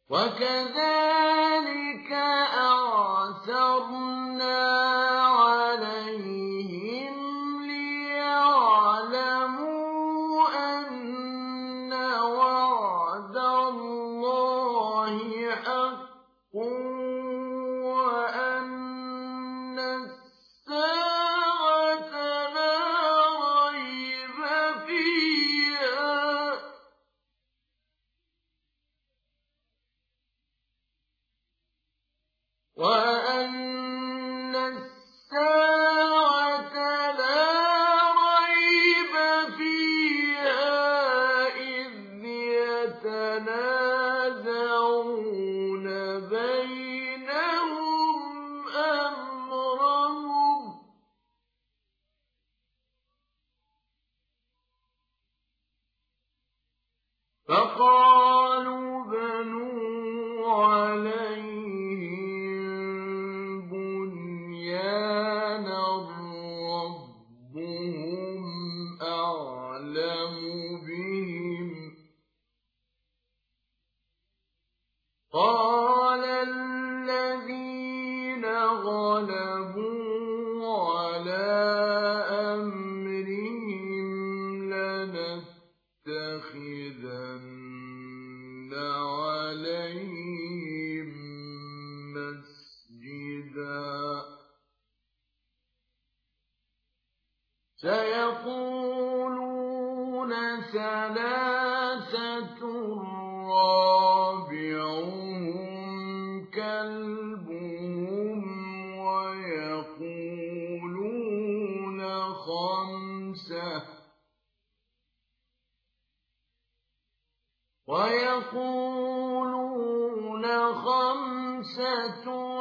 وكذلك أعثرنا عليهم ليعلموا أن وعد الله حق وأن الساعة لا ريب فيها إذ يتنازعون بينهم أمرهم فقالوا بنوا عليهم بنيانا ربهم أعلم بهم قال الذين غلبوا على أمرهم لنتخذن عليهم مسجدا سيقولون ثلاثة رابعهم كلبهم ويقولون خمسة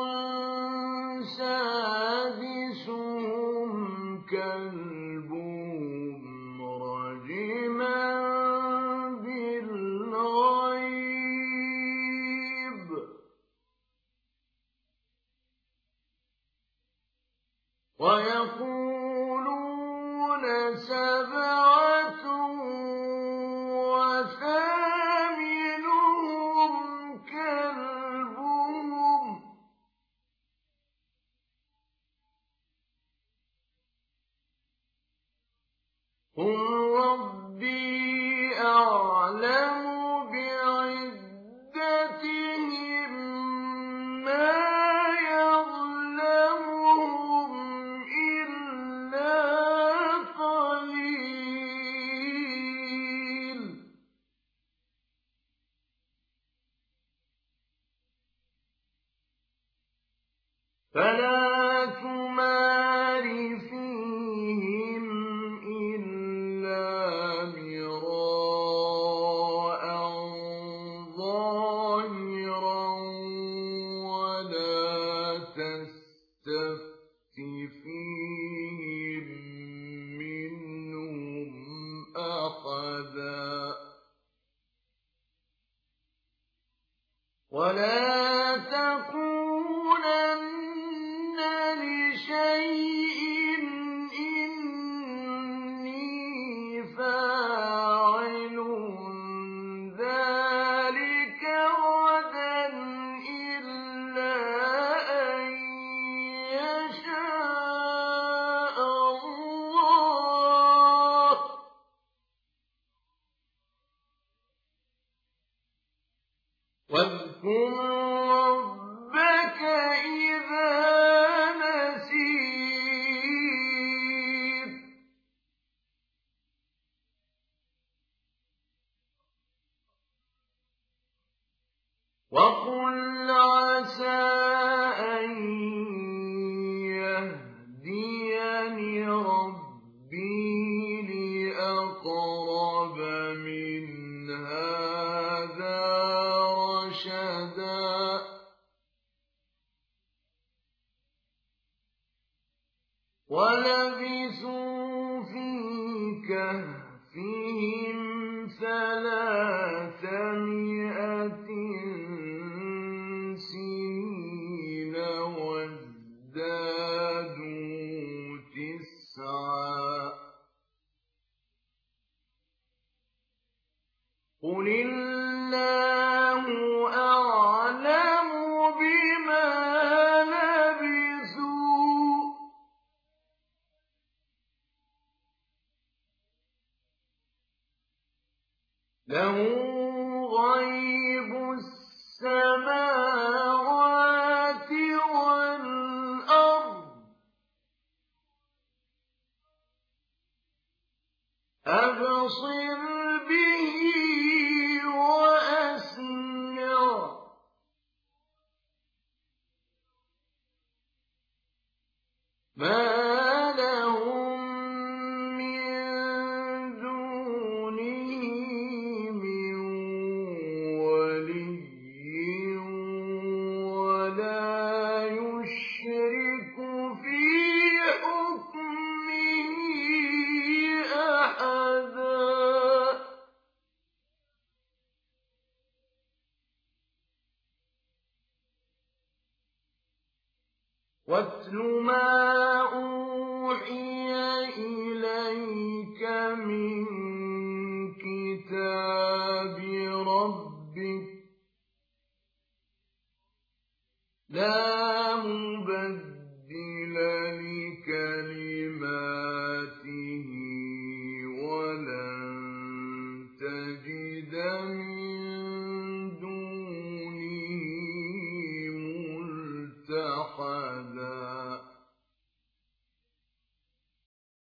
سادسهم كلبهم رجما بالغيب ويقولون سبعة وثامنهم كلبهم قل ربي أعلم بعدتهم ما يعلمهم إلا قليل فلا تمار فيهم إلا مراء ظاهرا ولا تستفت فيهم منهم أحدا ولا تقولن لشيء إني فاعل ذلك غدا إلا أن يشاء الله واذكر ربك إذا نسيت وقل عسى أن يهديني ربي لأقرب من هذا رشدا ولبثوا في كهفهم 300 سنين وازدادوا 9 قل الله أعلم غَيْبُ السَّمَاوَاتِ وَالْأَرْضِ أَبْصِرْ بِهِ وَأَسْمِعْ مَا لَهُم مِّن دُونِهِ مِن وَلِيٍّ وَلَا يُشْرِكُ فِي حُكْمِهِ أَحَدًا. وَاتْلُ مَا أُوحِيَ